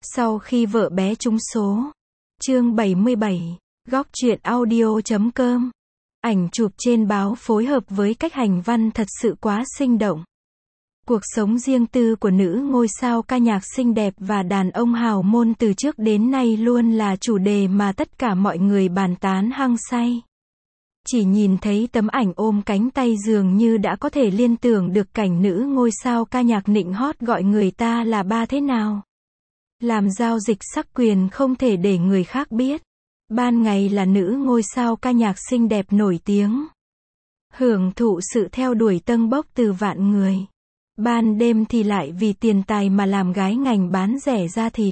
Sau khi vợ bé trúng số. Chương 77. Góc truyện audio.com. Ảnh chụp trên báo phối hợp với cách hành văn thật sự quá sinh động. Cuộc sống riêng tư của nữ ngôi sao ca nhạc xinh đẹp và đàn ông hào môn từ trước đến nay luôn là chủ đề mà tất cả mọi người bàn tán hăng say. Chỉ nhìn thấy tấm ảnh ôm cánh tay dường như đã có thể liên tưởng được cảnh nữ ngôi sao ca nhạc nịnh hót gọi người ta là ba thế nào. Làm giao dịch sắc quyền không thể để người khác biết. Ban ngày là nữ ngôi sao ca nhạc xinh đẹp nổi tiếng. Hưởng thụ sự theo đuổi tâng bốc từ vạn người. Ban đêm thì lại vì tiền tài mà làm gái ngành bán rẻ da thịt.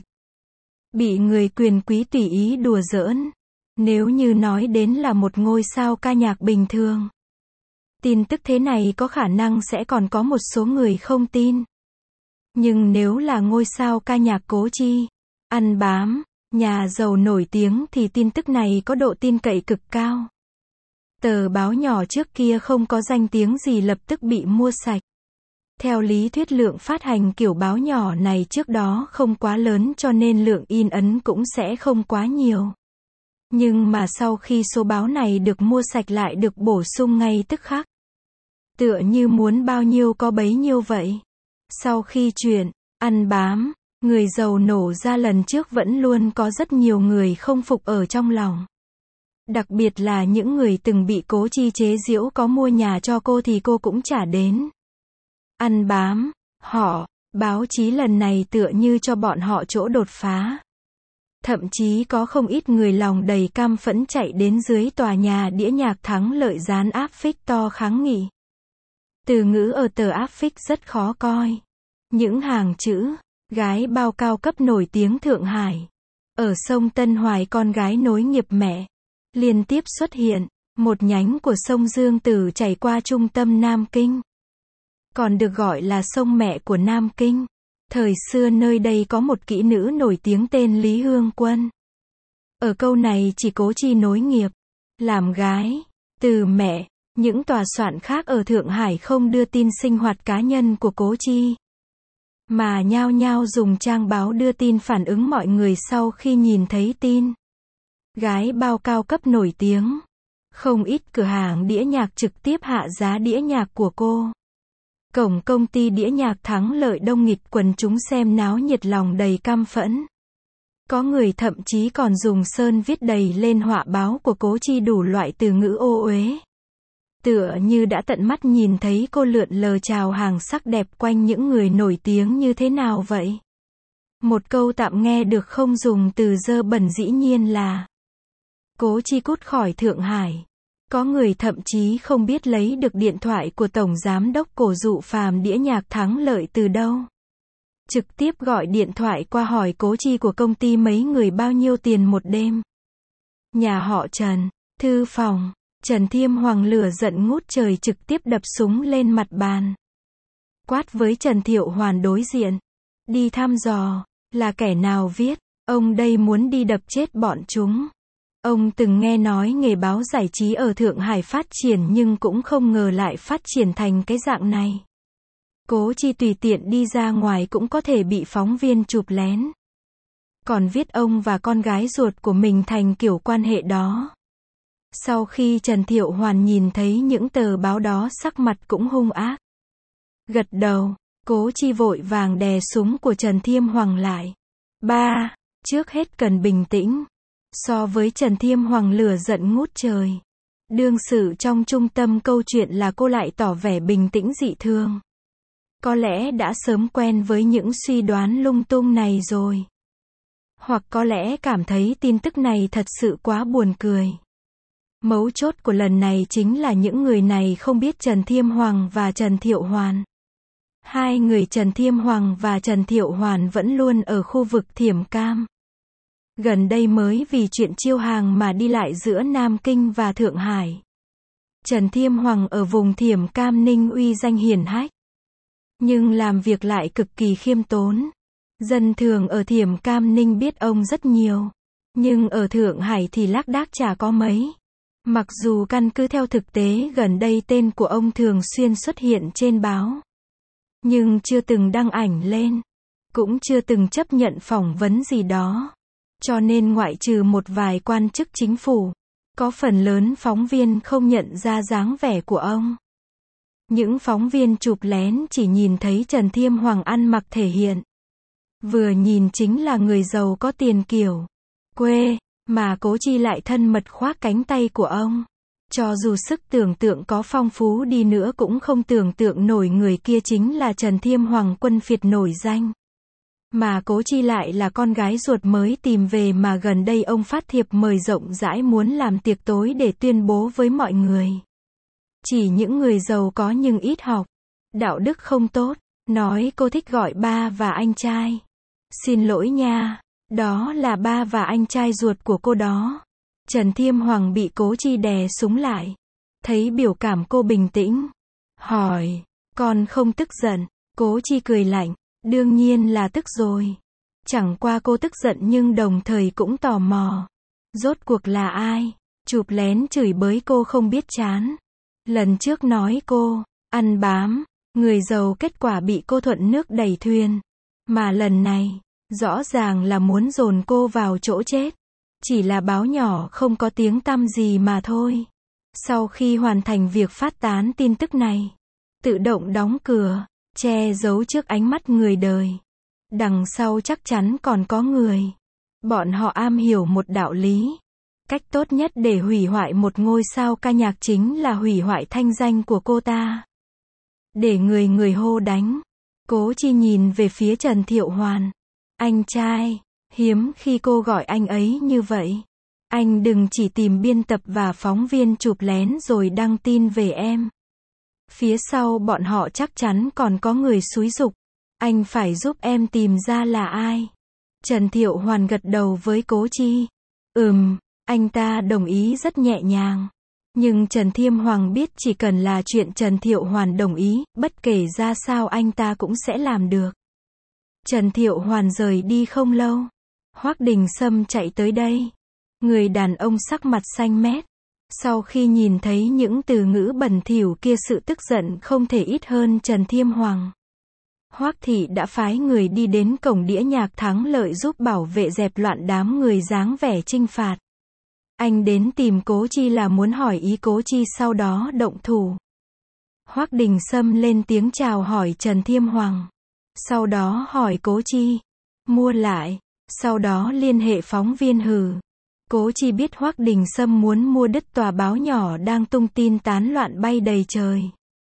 Bị người quyền quý tùy ý đùa giỡn. Nếu như nói đến là một ngôi sao ca nhạc bình thường. Tin tức thế này có khả năng sẽ còn có một số người không tin. Nhưng nếu là ngôi sao ca nhạc Cố Chi, ăn bám, nhà giàu nổi tiếng thì tin tức này có độ tin cậy cực cao. Tờ báo nhỏ trước kia không có danh tiếng gì lập tức bị mua sạch. Theo lý thuyết lượng phát hành kiểu báo nhỏ này trước đó không quá lớn cho nên lượng in ấn cũng sẽ không quá nhiều. Nhưng mà sau khi số báo này được mua sạch lại được bổ sung ngay tức khắc. Tựa như muốn bao nhiêu có bấy nhiêu vậy. Sau khi chuyện ăn bám, người giàu nổ ra lần trước vẫn luôn có rất nhiều người không phục ở trong lòng. Đặc biệt là những người từng bị Cố Chi chế giễu có mua nhà cho cô thì cô cũng trả đến. Ăn bám, báo chí lần này tựa như cho bọn họ chỗ đột phá. Thậm chí có không ít người lòng đầy căm phẫn chạy đến dưới tòa nhà đĩa nhạc Thắng Lợi dán áp phích to kháng nghị. Từ ngữ ở tờ áp phích rất khó coi. Những hàng chữ, gái bao cao cấp nổi tiếng Thượng Hải. Ở sông Tân Hoài con gái nối nghiệp mẹ. Liên tiếp xuất hiện, một nhánh của sông Dương Tử chảy qua trung tâm Nam Kinh. Còn được gọi là sông mẹ của Nam Kinh. Thời xưa nơi đây có một kỹ nữ nổi tiếng tên Lý Hương Quân. Ở câu này chỉ Cố Chi nối nghiệp, làm gái, từ mẹ. Những tòa soạn khác ở Thượng Hải không đưa tin sinh hoạt cá nhân của Cố Chi. Mà nhao nhao dùng trang báo đưa tin phản ứng mọi người sau khi nhìn thấy tin. Gái bao cao cấp nổi tiếng. Không ít cửa hàng đĩa nhạc trực tiếp hạ giá đĩa nhạc của cô. Cổng công ty đĩa nhạc Thắng Lợi đông nghịt quần chúng xem náo nhiệt lòng đầy căm phẫn. Có người thậm chí còn dùng sơn viết đầy lên họa báo của Cố Chi đủ loại từ ngữ ô uế. Tựa như đã tận mắt nhìn thấy cô lượn lờ chào hàng sắc đẹp quanh những người nổi tiếng như thế nào vậy. Một câu tạm nghe được không dùng từ dơ bẩn dĩ nhiên là Cố Chi cút khỏi Thượng Hải. Có người thậm chí không biết lấy được điện thoại của Tổng Giám đốc Cổ Dụ Phàm đĩa nhạc Thắng Lợi từ đâu. Trực tiếp gọi điện thoại qua hỏi Cố Chi của công ty mấy người bao nhiêu tiền một đêm. Nhà họ Trần, thư phòng, Trần Thiêm Hoàng lửa giận ngút trời trực tiếp đập súng lên mặt bàn. Quát với Trần Thiệu Hoàn đối diện. Đi thăm dò, là kẻ nào viết, ông đây muốn đi đập chết bọn chúng. Ông từng nghe nói nghề báo giải trí ở Thượng Hải phát triển nhưng cũng không ngờ lại phát triển thành cái dạng này. Cố Chi tùy tiện đi ra ngoài cũng có thể bị phóng viên chụp lén. Còn viết ông và con gái ruột của mình thành kiểu quan hệ đó. Sau khi Trần Thiệu Hoàn nhìn thấy những tờ báo đó sắc mặt cũng hung ác. Gật đầu, Cố Chi vội vàng đè súng của Trần Thiêm Hoàng lại. Ba, trước hết cần bình tĩnh. So với Trần Thiêm Hoàng lửa giận ngút trời. Đương sự trong trung tâm câu chuyện là cô lại tỏ vẻ bình tĩnh dị thường. Có lẽ đã sớm quen với những suy đoán lung tung này rồi. Hoặc có lẽ cảm thấy tin tức này thật sự quá buồn cười. Mấu chốt của lần này chính là những người này không biết Trần Thiêm Hoàng và Trần Thiệu Hoàn. Hai người Trần Thiêm Hoàng và Trần Thiệu Hoàn vẫn luôn ở khu vực Thiểm Cam. Gần đây mới vì chuyện chiêu hàng mà đi lại giữa Nam Kinh và Thượng Hải. Trần Thiêm Hoàng ở vùng Thiểm Cam Ninh uy danh hiển hách. Nhưng làm việc lại cực kỳ khiêm tốn. Dân thường ở Thiểm Cam Ninh biết ông rất nhiều. Nhưng ở Thượng Hải thì lác đác chả có mấy. Mặc dù căn cứ theo thực tế gần đây tên của ông thường xuyên xuất hiện trên báo. Nhưng chưa từng đăng ảnh lên. cũng chưa từng chấp nhận phỏng vấn gì đó. Cho nên ngoại trừ một vài quan chức chính phủ, có phần lớn phóng viên không nhận ra dáng vẻ của ông. Những phóng viên chụp lén chỉ nhìn thấy Trần Thiêm Hoàng ăn mặc thể hiện. Vừa nhìn chính là người giàu có tiền kiểu quê, mà Cố Chi lại thân mật khoác cánh tay của ông. Cho dù sức tưởng tượng có phong phú đi nữa cũng không tưởng tượng nổi người kia chính là Trần Thiêm Hoàng quân phiệt nổi danh. Mà Cố Chi lại là con gái ruột mới tìm về mà gần đây ông phát thiệp mời rộng rãi muốn làm tiệc tối để tuyên bố với mọi người. Chỉ những người giàu có nhưng ít học, đạo đức không tốt, nói cô thích gọi ba và anh trai. Xin lỗi nha, đó là ba và anh trai ruột của cô đó. Trần Thiêm Hoàng bị Cố Chi đè súng lại. Thấy biểu cảm cô bình tĩnh. Hỏi, con không tức giận? Cố Chi cười lạnh. Đương nhiên là tức rồi. Chẳng qua cô tức giận nhưng đồng thời cũng tò mò. Rốt cuộc là ai? Chụp lén chửi bới cô không biết chán. Lần trước nói cô, ăn bám, người giàu, kết quả bị cô thuận nước đẩy thuyền. Mà lần này, rõ ràng là muốn dồn cô vào chỗ chết. Chỉ là báo nhỏ không có tiếng tăm gì mà thôi. Sau khi hoàn thành việc phát tán tin tức này, tự động đóng cửa, che giấu trước ánh mắt người đời. Đằng sau chắc chắn còn có người. Bọn họ am hiểu một đạo lý. Cách tốt nhất để hủy hoại một ngôi sao ca nhạc chính là hủy hoại thanh danh của cô ta. Để người hô đánh. Cố Chi nhìn về phía Trần Thiệu Hoàn. Anh trai, hiếm khi cô gọi anh ấy như vậy. Anh đừng chỉ tìm biên tập và phóng viên chụp lén rồi đăng tin về em. Phía sau bọn họ chắc chắn còn có người xúi giục. Anh phải giúp em tìm ra là ai. Trần Thiệu Hoàn gật đầu với Cố Chi. Anh ta đồng ý rất nhẹ nhàng. Nhưng Trần Thiêm Hoàng biết chỉ cần là chuyện Trần Thiệu Hoàn đồng ý, bất kể ra sao anh ta cũng sẽ làm được. Trần Thiệu Hoàn rời đi không lâu. Hoắc Đình Sâm chạy tới đây. Người đàn ông sắc mặt xanh mét. Sau khi nhìn thấy những từ ngữ bẩn thỉu kia, sự tức giận không thể ít hơn Trần Thiêm Hoàng. Hoắc thị đã phái người đi đến cổng đĩa nhạc Thắng Lợi giúp bảo vệ dẹp loạn đám người dáng vẻ chinh phạt. Anh đến tìm Cố Chi là muốn hỏi ý Cố Chi sau đó động thủ. Hoắc Đình Sâm lên tiếng chào hỏi Trần Thiêm Hoàng. Sau đó hỏi Cố Chi. Mua lại. Sau đó liên hệ phóng viên hử. Cố Chi biết Hoắc Đình Sâm muốn mua đứt tòa báo nhỏ đang tung tin tán loạn bay đầy trời.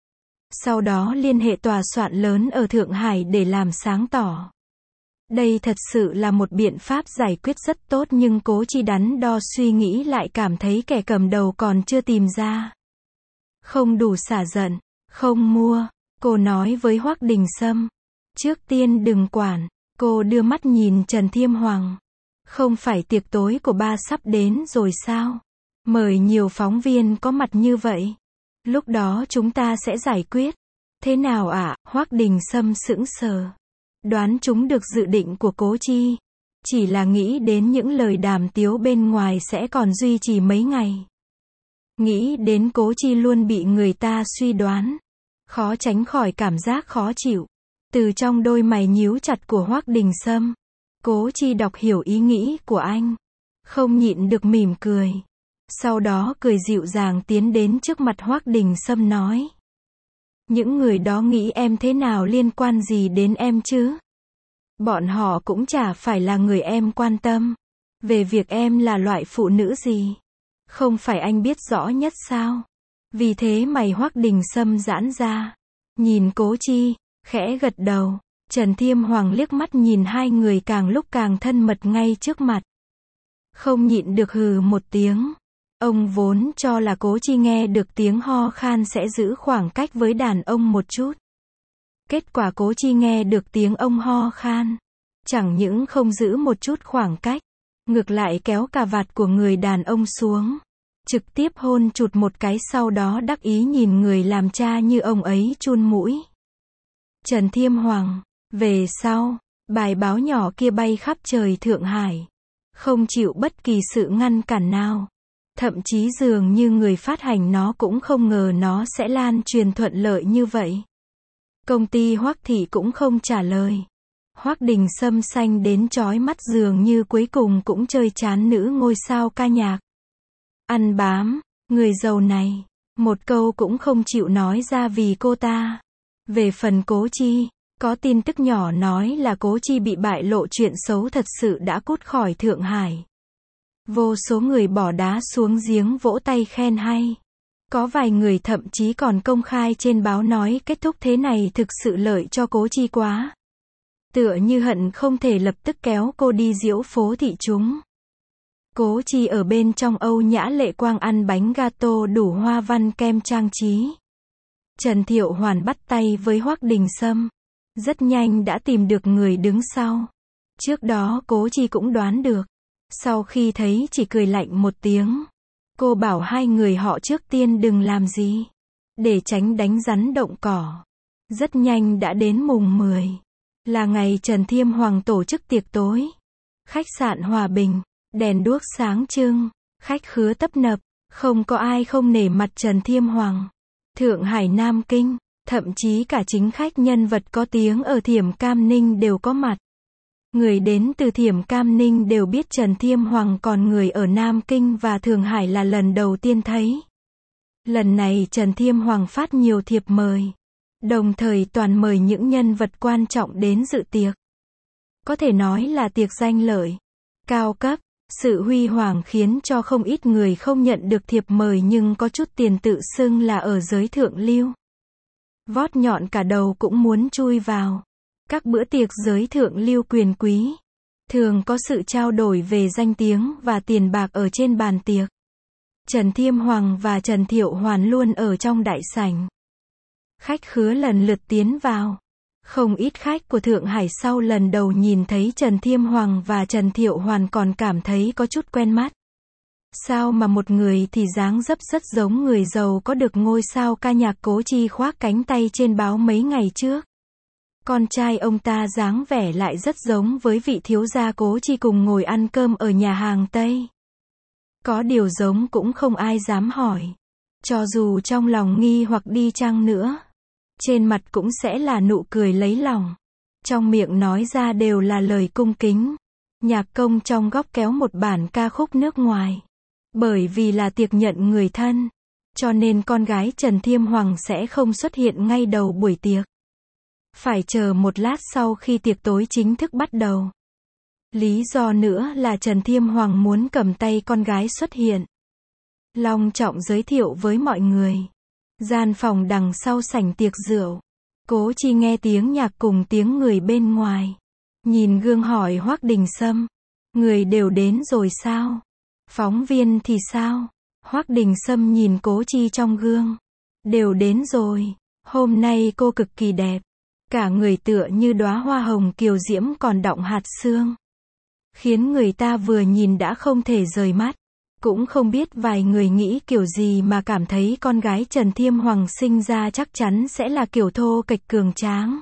Sau đó liên hệ tòa soạn lớn ở Thượng Hải để làm sáng tỏ. Đây thật sự là một biện pháp giải quyết rất tốt, nhưng Cố Chi đắn đo suy nghĩ lại cảm thấy kẻ cầm đầu còn chưa tìm ra. Không đủ xả giận, không mua, cô nói với Hoắc Đình Sâm. Trước tiên đừng quản, cô đưa mắt nhìn Trần Thiêm Hoàng. Không phải tiệc tối của ba sắp đến rồi sao? Mời nhiều phóng viên có mặt như vậy. Lúc đó chúng ta sẽ giải quyết. Thế nào ạ? Hoắc Đình Sâm sững sờ. Đoán chúng được dự định của Cố Chi. Chỉ là nghĩ đến những lời đàm tiếu bên ngoài sẽ còn duy trì mấy ngày. Nghĩ đến Cố Chi luôn bị người ta suy đoán. Khó tránh khỏi cảm giác khó chịu. Từ trong đôi mày nhíu chặt của Hoắc Đình Sâm, Cố Chi đọc hiểu ý nghĩ của anh. Không nhịn được mỉm cười. Sau đó cười dịu dàng tiến đến trước mặt Hoắc Đình Sâm nói. Những người đó nghĩ em thế nào liên quan gì đến em chứ? Bọn họ cũng chả phải là người em quan tâm. Về việc em là loại phụ nữ gì, không phải anh biết rõ nhất sao? Vì thế mày Hoắc Đình Sâm giãn ra. Nhìn Cố Chi, khẽ gật đầu. Trần Thiêm Hoàng liếc mắt nhìn hai người càng lúc càng thân mật ngay trước mặt. Không nhịn được hừ một tiếng. Ông vốn cho là Cố Chi nghe được tiếng ho khan sẽ giữ khoảng cách với đàn ông một chút. Kết quả Cố Chi nghe được tiếng ông ho khan. Chẳng những không giữ một chút khoảng cách, ngược lại kéo cà vạt của người đàn ông xuống. Trực tiếp hôn chụt một cái, sau đó đắc ý nhìn người làm cha như ông ấy chun mũi. Trần Thiêm Hoàng. Về sau, bài báo nhỏ kia bay khắp trời Thượng Hải. Không chịu bất kỳ sự ngăn cản nào. Thậm chí dường như người phát hành nó cũng không ngờ nó sẽ lan truyền thuận lợi như vậy. Công ty Hoắc thị cũng không trả lời. Hoắc Đình Sâm xanh đến chói mắt dường như cuối cùng cũng chơi chán nữ ngôi sao ca nhạc. Ăn bám, người giàu này, một câu cũng không chịu nói ra vì cô ta. Về phần Cố Chi, có tin tức nhỏ nói là Cố Chi bị bại lộ chuyện xấu thật sự đã cút khỏi Thượng Hải. Vô số người bỏ đá xuống giếng vỗ tay khen hay. Có vài người thậm chí còn công khai trên báo nói kết thúc thế này thực sự lợi cho Cố Chi quá. Tựa như hận không thể lập tức kéo cô đi diễu phố thị chúng. Cố Chi ở bên trong âu nhã lệ quang ăn bánh gato đủ hoa văn kem trang trí. Trần Thiệu Hoàn bắt tay với Hoắc Đình Sâm. Rất nhanh đã tìm được người đứng sau. Trước đó Cố Chi cũng đoán được. Sau khi thấy chỉ cười lạnh một tiếng. Cô bảo hai người họ trước tiên đừng làm gì. Để tránh đánh rắn động cỏ. Rất nhanh đã đến mùng 10. Là ngày Trần Thiêm Hoàng tổ chức tiệc tối. Khách sạn Hòa Bình. Đèn đuốc sáng trưng. Khách khứa tấp nập. Không có ai không nể mặt Trần Thiêm Hoàng. Thượng Hải Nam Kinh. Thậm chí cả chính khách nhân vật có tiếng ở Thiểm Cam Ninh đều có mặt. Người đến từ Thiểm Cam Ninh đều biết Trần Thiêm Hoàng, còn người ở Nam Kinh và Thượng Hải là lần đầu tiên thấy. Lần này Trần Thiêm Hoàng phát nhiều thiệp mời. Đồng thời toàn mời những nhân vật quan trọng đến dự tiệc. Có thể nói là tiệc danh lợi, cao cấp. Sự huy hoàng khiến cho không ít người không nhận được thiệp mời nhưng có chút tiền tự xưng là ở giới thượng lưu. Vót nhọn cả đầu cũng muốn chui vào. Các bữa tiệc giới thượng lưu quyền quý thường có sự trao đổi về danh tiếng và tiền bạc ở trên bàn tiệc. Trần Thiêm Hoàng và Trần Thiệu Hoàn luôn ở trong đại sảnh. Khách khứa lần lượt tiến vào. Không ít khách của Thượng Hải sau lần đầu nhìn thấy Trần Thiêm Hoàng và Trần Thiệu Hoàn còn cảm thấy có chút quen mắt. Sao mà một người thì dáng dấp rất giống người giàu có được ngôi sao ca nhạc Cố Chi khoác cánh tay trên báo mấy ngày trước. Con trai ông ta dáng vẻ lại rất giống với vị thiếu gia Cố Chi cùng ngồi ăn cơm ở nhà hàng Tây. Có điều giống cũng không ai dám hỏi. Cho dù trong lòng nghi hoặc đi chăng nữa, trên mặt cũng sẽ là nụ cười lấy lòng. Trong miệng nói ra đều là lời cung kính. Nhạc công trong góc kéo một bản ca khúc nước ngoài. Bởi vì là tiệc nhận người thân, cho nên con gái Trần Thiêm Hoàng sẽ không xuất hiện ngay đầu buổi tiệc. Phải chờ một lát sau khi tiệc tối chính thức bắt đầu. Lý do nữa là Trần Thiêm Hoàng muốn cầm tay con gái xuất hiện. Long trọng giới thiệu với mọi người. Gian phòng đằng sau sảnh tiệc rượu. Cố Chi nghe tiếng nhạc cùng tiếng người bên ngoài. Nhìn gương hỏi Hoắc Đình Sâm. Người đều đến rồi sao? Phóng viên thì sao? Hoắc Đình Sâm nhìn Cố Chi trong gương. Đều đến rồi. Hôm nay cô cực kỳ đẹp. Cả người tựa như đóa hoa hồng kiều diễm còn đọng hạt sương. Khiến người ta vừa nhìn đã không thể rời mắt. Cũng không biết vài người nghĩ kiểu gì mà cảm thấy con gái Trần Thiêm Hoàng sinh ra chắc chắn sẽ là kiểu thô kệch cường tráng.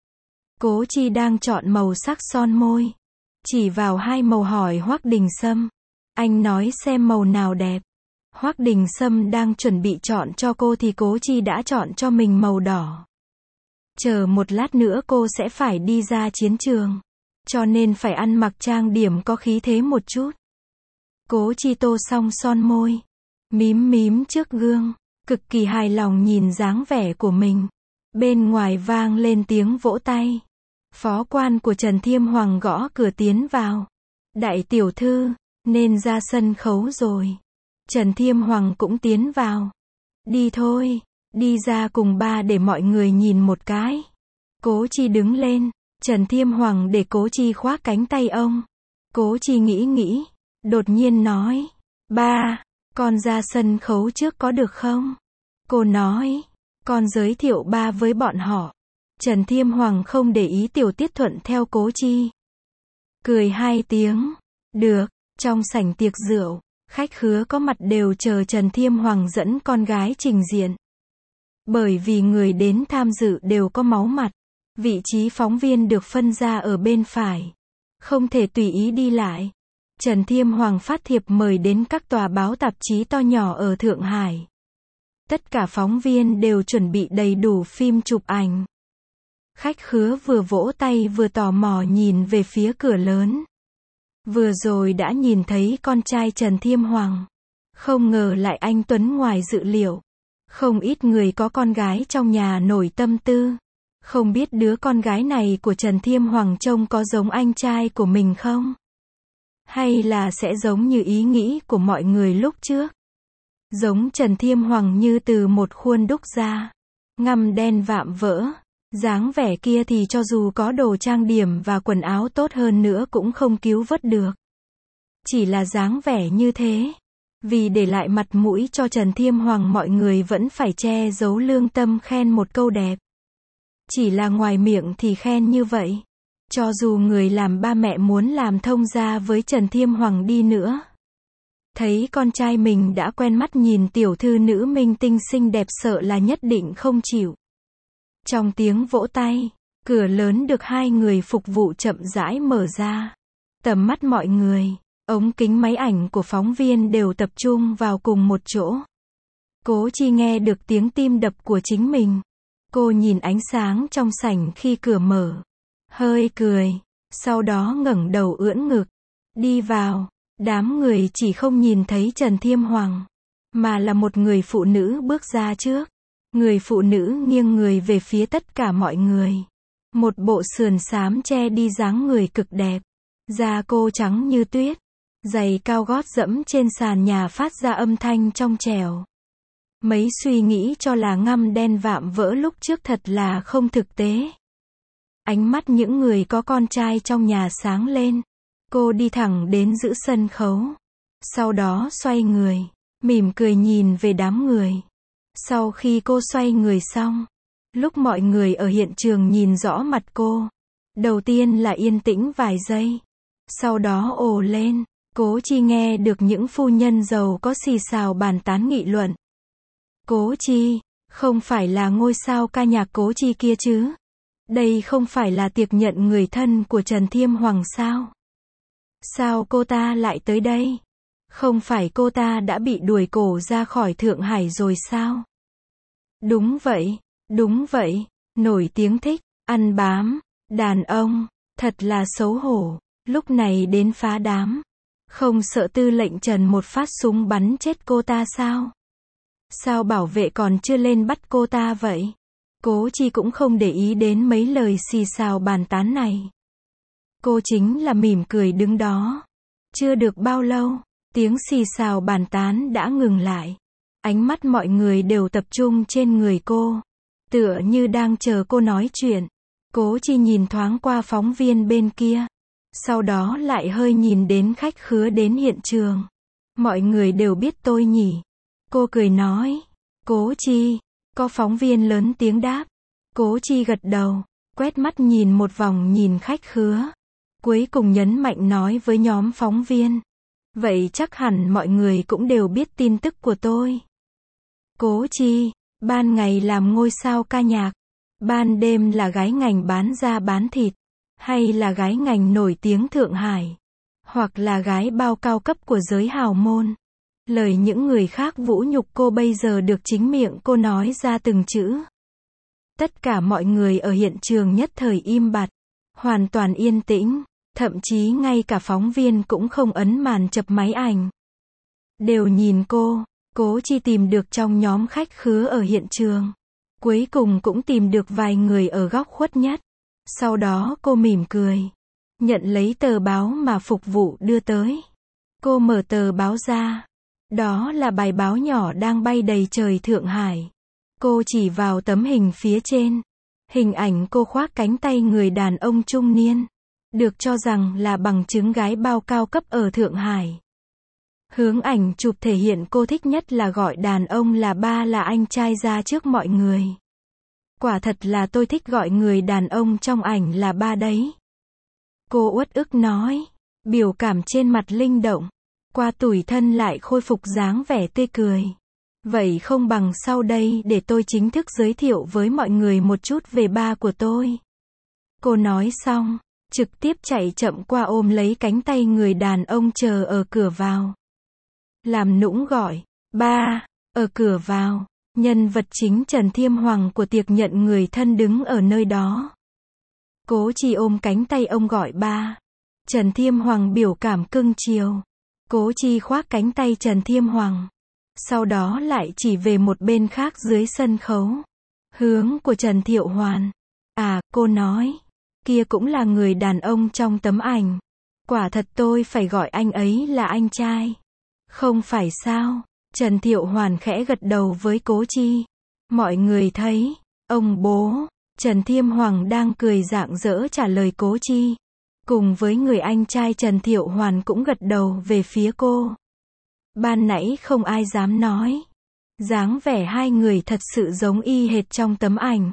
Cố Chi đang chọn màu sắc son môi. Chỉ vào hai màu hỏi Hoắc Đình Sâm. Anh nói xem màu nào đẹp. Hoắc Đình Sâm đang chuẩn bị chọn cho cô thì Cố Chi đã chọn cho mình màu đỏ. Chờ một lát nữa cô sẽ phải đi ra chiến trường. Cho nên phải ăn mặc trang điểm có khí thế một chút. Cố Chi tô xong son môi. Mím mím trước gương. Cực kỳ hài lòng nhìn dáng vẻ của mình. Bên ngoài vang lên tiếng vỗ tay. Phó quan của Trần Thiêm Hoàng gõ cửa tiến vào. Đại tiểu thư, nên ra sân khấu rồi. Trần Thiêm Hoàng cũng tiến vào. Đi thôi, đi ra cùng ba để mọi người nhìn một cái. Cố Chi đứng lên. Trần Thiêm Hoàng để Cố Chi khoác cánh tay ông. Cố Chi nghĩ, đột nhiên nói. Ba, con ra sân khấu trước có được không? Cô nói, con giới thiệu ba với bọn họ. Trần Thiêm Hoàng không để ý tiểu tiết thuận theo Cố Chi. Cười hai tiếng. Được, trong sảnh tiệc rượu, khách khứa có mặt đều chờ Trần Thiêm Hoàng dẫn con gái trình diện. Bởi vì người đến tham dự đều có máu mặt. Vị trí phóng viên được phân ra ở bên phải. Không thể tùy ý đi lại. Trần Thiêm Hoàng phát thiệp mời đến các tòa báo tạp chí to nhỏ ở Thượng Hải. Tất cả phóng viên đều chuẩn bị đầy đủ phim chụp ảnh. Khách khứa vừa vỗ tay vừa tò mò nhìn về phía cửa lớn. Vừa rồi đã nhìn thấy con trai Trần Thiêm Hoàng. Không ngờ lại anh Tuấn ngoài dự liệu. Không ít người có con gái trong nhà nổi tâm tư. Không biết đứa con gái này của Trần Thiêm Hoàng trông có giống anh trai của mình không? Hay là sẽ giống như ý nghĩ của mọi người lúc trước? Giống Trần Thiêm Hoàng như từ một khuôn đúc ra. Ngăm đen vạm vỡ. Dáng vẻ kia thì cho dù có đồ trang điểm và quần áo tốt hơn nữa cũng không cứu vớt được. Chỉ là dáng vẻ như thế. Vì để lại mặt mũi cho Trần Thiêm Hoàng, mọi người vẫn phải che giấu lương tâm khen một câu đẹp. Chỉ là ngoài miệng thì khen như vậy. Cho dù người làm ba mẹ muốn làm thông gia với Trần Thiêm Hoàng đi nữa. Thấy con trai mình đã quen mắt nhìn tiểu thư nữ minh tinh xinh đẹp sợ là nhất định không chịu. Trong tiếng vỗ tay, cửa lớn được hai người phục vụ chậm rãi mở ra. Tầm mắt mọi người, ống kính máy ảnh của phóng viên đều tập trung vào cùng một chỗ. Cố Chi nghe được tiếng tim đập của chính mình. Cô nhìn ánh sáng trong sảnh khi cửa mở. Hơi cười, sau đó ngẩng đầu ưỡn ngực. Đi vào, đám người chỉ không nhìn thấy Trần Thiêm Hoàng, mà là một người phụ nữ bước ra trước. Người phụ nữ nghiêng người về phía tất cả mọi người. Một bộ sườn xám che đi dáng người cực đẹp. Da cô trắng như tuyết. Giày cao gót dẫm trên sàn nhà phát ra âm thanh trong trẻo. Mấy suy nghĩ cho là ngăm đen vạm vỡ lúc trước thật là không thực tế. Ánh mắt những người có con trai trong nhà sáng lên. Cô đi thẳng đến giữa sân khấu. Sau đó xoay người, mỉm cười nhìn về đám người. Sau khi cô xoay người xong, lúc mọi người ở hiện trường nhìn rõ mặt cô, đầu tiên là yên tĩnh vài giây. Sau đó ồ lên. Cố Chi nghe được những phu nhân giàu có xì xào bàn tán nghị luận. Cố Chi, không phải là ngôi sao ca nhạc Cố Chi kia chứ? Đây không phải là tiệc nhận người thân của Trần Thiêm Hoàng sao? Sao cô ta lại tới đây? Không phải cô ta đã bị đuổi cổ ra khỏi Thượng Hải rồi sao? Đúng vậy, nổi tiếng thích, ăn bám, đàn ông, thật là xấu hổ, lúc này đến phá đám. Không sợ tư lệnh Trần một phát súng bắn chết cô ta sao? Sao bảo vệ còn chưa lên bắt cô ta vậy? Cố Chi cũng không để ý đến mấy lời xì xào bàn tán này. Cô chính là mỉm cười đứng đó. Chưa được bao lâu, tiếng xì xào bàn tán đã ngừng lại. Ánh mắt mọi người đều tập trung trên người cô. Tựa như đang chờ cô nói chuyện. Cố Chi nhìn thoáng qua phóng viên bên kia. Sau đó lại hơi nhìn đến khách khứa đến hiện trường. Mọi người đều biết tôi nhỉ. Cô cười nói. Cố Chi. Có phóng viên lớn tiếng đáp. Cố Chi gật đầu. Quét mắt nhìn một vòng nhìn khách khứa. Cuối cùng nhấn mạnh nói với nhóm phóng viên. Vậy chắc hẳn mọi người cũng đều biết tin tức của tôi. Cố Chi. Ban ngày làm ngôi sao ca nhạc. Ban đêm là gái ngành bán da bán thịt. Hay là gái ngành nổi tiếng Thượng Hải. Hoặc là gái bao cao cấp của giới hào môn. Lời những người khác vũ nhục cô bây giờ được chính miệng cô nói ra từng chữ. Tất cả mọi người ở hiện trường nhất thời im bặt. Hoàn toàn yên tĩnh. Thậm chí ngay cả phóng viên cũng không ấn màn chụp máy ảnh. Đều nhìn cô. Cố Chi tìm được trong nhóm khách khứa ở hiện trường. Cuối cùng cũng tìm được vài người ở góc khuất nhất. Sau đó cô mỉm cười. Nhận lấy tờ báo mà phục vụ đưa tới. Cô mở tờ báo ra. Đó là bài báo nhỏ đang bay đầy trời Thượng Hải. Cô chỉ vào tấm hình phía trên. Hình ảnh cô khoác cánh tay người đàn ông trung niên. Được cho rằng là bằng chứng gái bao cao cấp ở Thượng Hải. Hướng ảnh chụp thể hiện cô thích nhất là gọi đàn ông là ba là anh trai ra trước mọi người. Quả thật là tôi thích gọi người đàn ông trong ảnh là ba đấy. Cô uất ức nói. Biểu cảm trên mặt linh động. Qua tủi thân lại khôi phục dáng vẻ tươi cười. Vậy không bằng sau đây để tôi chính thức giới thiệu với mọi người một chút về ba của tôi. Cô nói xong, trực tiếp chạy chậm qua ôm lấy cánh tay người đàn ông chờ ở cửa vào. Làm nũng gọi, ba, ở cửa vào. Nhân vật chính Trần Thiêm Hoàng của tiệc nhận người thân đứng ở nơi đó. Cố Chi ôm cánh tay ông gọi ba. Trần Thiêm Hoàng biểu cảm cưng chiều. Cố Chi khoác cánh tay Trần Thiêm Hoàng. Sau đó lại chỉ về một bên khác dưới sân khấu. Hướng của Trần Thiệu Hoàn. À, cô nói. Kia cũng là người đàn ông trong tấm ảnh. Quả thật tôi phải gọi anh ấy là anh trai. Không phải sao? Trần Thiệu Hoàn khẽ gật đầu với Cố Chi. Mọi người thấy, ông bố, Trần Thiêm Hoàng đang cười rạng rỡ trả lời Cố Chi. Cùng với người anh trai Trần Thiệu Hoàn cũng gật đầu về phía cô. Ban nãy không ai dám nói. Dáng vẻ hai người thật sự giống y hệt trong tấm ảnh.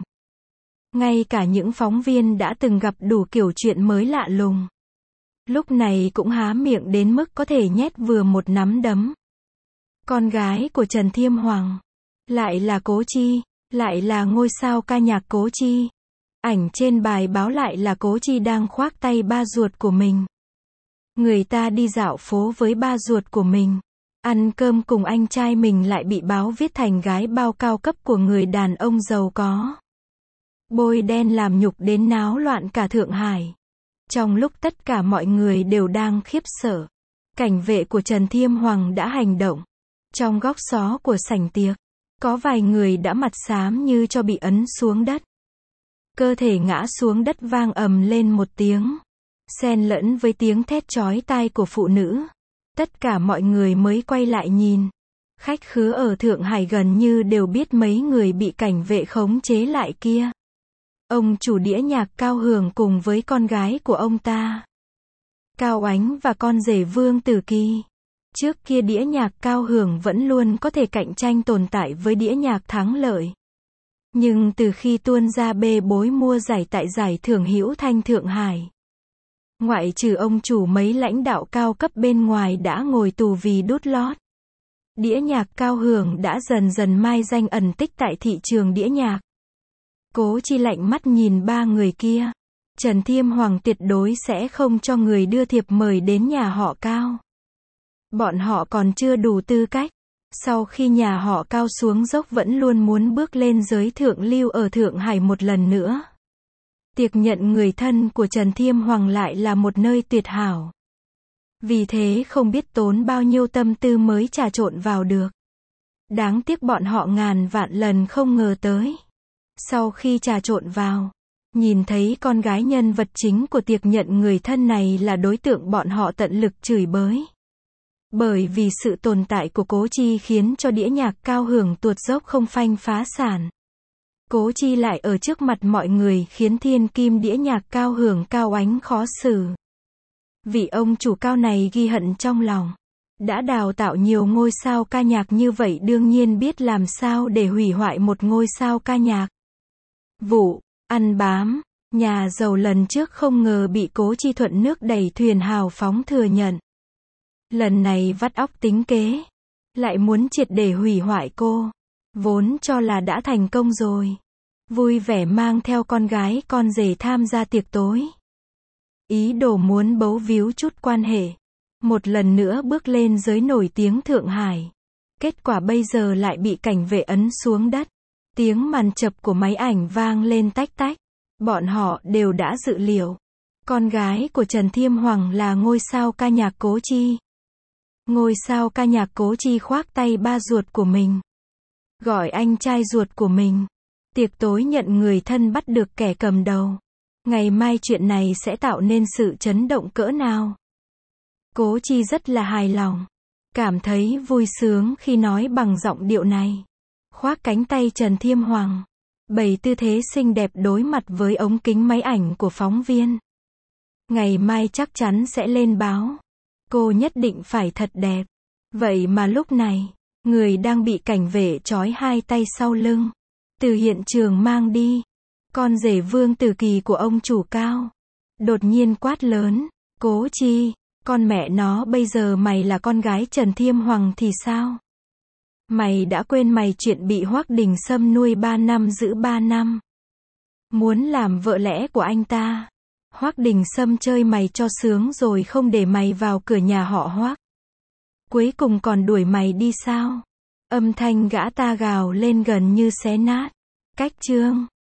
Ngay cả những phóng viên đã từng gặp đủ kiểu chuyện mới lạ lùng. Lúc này cũng há miệng đến mức có thể nhét vừa một nắm đấm. Con gái của Trần Thiêm Hoàng. Lại là Cố Chi. Lại là ngôi sao ca nhạc Cố Chi. Ảnh trên bài báo lại là Cố Chi đang khoác tay ba ruột của mình. Người ta đi dạo phố với ba ruột của mình. Ăn cơm cùng anh trai mình lại bị báo viết thành gái bao cao cấp của người đàn ông giàu có. Bôi đen làm nhục đến náo loạn cả Thượng Hải. Trong lúc tất cả mọi người đều đang khiếp sợ, cảnh vệ của Trần Thiêm Hoàng đã hành động. Trong góc xó của sảnh tiệc, có vài người đã mặt xám như cho bị ấn xuống đất. Cơ thể ngã xuống đất vang ầm lên một tiếng, xen lẫn với tiếng thét chói tai của phụ nữ. Tất cả mọi người mới quay lại nhìn. Khách khứa ở Thượng Hải gần như đều biết mấy người bị cảnh vệ khống chế lại kia. Ông chủ đĩa nhạc Cao Hưởng cùng với con gái của ông ta, Cao Ánh và con rể Vương Tử Kỳ. Trước kia đĩa nhạc Cao Hưởng vẫn luôn có thể cạnh tranh tồn tại với đĩa nhạc Thắng Lợi. Nhưng từ khi tuôn ra bê bối mua giải tại giải thưởng Hữu Thanh Thượng Hải, ngoại trừ ông chủ mấy lãnh đạo cao cấp bên ngoài đã ngồi tù vì đút lót, đĩa nhạc Cao Hưởng đã dần dần mai danh ẩn tích tại thị trường đĩa nhạc. Cố Chi lạnh mắt nhìn ba người kia. Trần Thiêm Hoàng tuyệt đối sẽ không cho người đưa thiệp mời đến nhà họ Cao. Bọn họ còn chưa đủ tư cách. Sau khi nhà họ Cao xuống dốc vẫn luôn muốn bước lên giới thượng lưu ở Thượng Hải một lần nữa. Tiệc nhận người thân của Trần Thiêm Hoàng lại là một nơi tuyệt hảo. Vì thế không biết tốn bao nhiêu tâm tư mới trà trộn vào được. Đáng tiếc bọn họ ngàn vạn lần không ngờ tới. Sau khi trà trộn vào, nhìn thấy con gái nhân vật chính của tiệc nhận người thân này là đối tượng bọn họ tận lực chửi bới. Bởi vì sự tồn tại của Cố Chi khiến cho đĩa nhạc Cao Hưởng tuột dốc không phanh phá sản. Cố Chi lại ở trước mặt mọi người khiến thiên kim đĩa nhạc Cao Hưởng Cao Ánh khó xử. Vị ông chủ Cao này ghi hận trong lòng. Đã đào tạo nhiều ngôi sao ca nhạc như vậy đương nhiên biết làm sao để hủy hoại một ngôi sao ca nhạc. Vụ ăn bám nhà giàu lần trước không ngờ bị Cố Chi thuận nước đẩy thuyền hào phóng thừa nhận. Lần này vắt óc tính kế, lại muốn triệt để hủy hoại cô. Vốn cho là đã thành công rồi, vui vẻ mang theo con gái con rể tham gia tiệc tối. Ý đồ muốn bấu víu chút quan hệ, một lần nữa bước lên giới nổi tiếng Thượng Hải. Kết quả bây giờ lại bị cảnh vệ ấn xuống đất. Tiếng màn chập của máy ảnh vang lên tách tách. Bọn họ đều đã dự liệu. Con gái của Trần Thiêm Hoàng là ngôi sao ca nhạc Cố Chi. Ngôi sao ca nhạc Cố Chi khoác tay ba ruột của mình, gọi anh trai ruột của mình. Tiệc tối nhận người thân bắt được kẻ cầm đầu. Ngày mai chuyện này sẽ tạo nên sự chấn động cỡ nào. Cố Chi rất là hài lòng, cảm thấy vui sướng khi nói bằng giọng điệu này. Khoác cánh tay Trần Thiêm Hoàng, bày tư thế xinh đẹp đối mặt với ống kính máy ảnh của phóng viên. Ngày mai chắc chắn sẽ lên báo. Cô nhất định phải thật đẹp. Vậy mà lúc này, người đang bị cảnh vệ trói hai tay sau lưng, từ hiện trường mang đi. Con rể Vương Tử Kỳ của ông chủ Cao đột nhiên quát lớn, Cố Chi, con mẹ nó bây giờ mày là con gái Trần Thiêm Hoàng thì sao? Mày đã quên mày chuyện bị Hoắc Đình Sâm nuôi 3 năm giữ 3 năm. Muốn làm vợ lẽ của anh ta. Hoắc Đình Sâm chơi mày cho sướng rồi không để mày vào cửa nhà họ Hoắc. Cuối cùng còn đuổi mày đi sao? Âm thanh gã ta gào lên gần như xé nát. Cách chương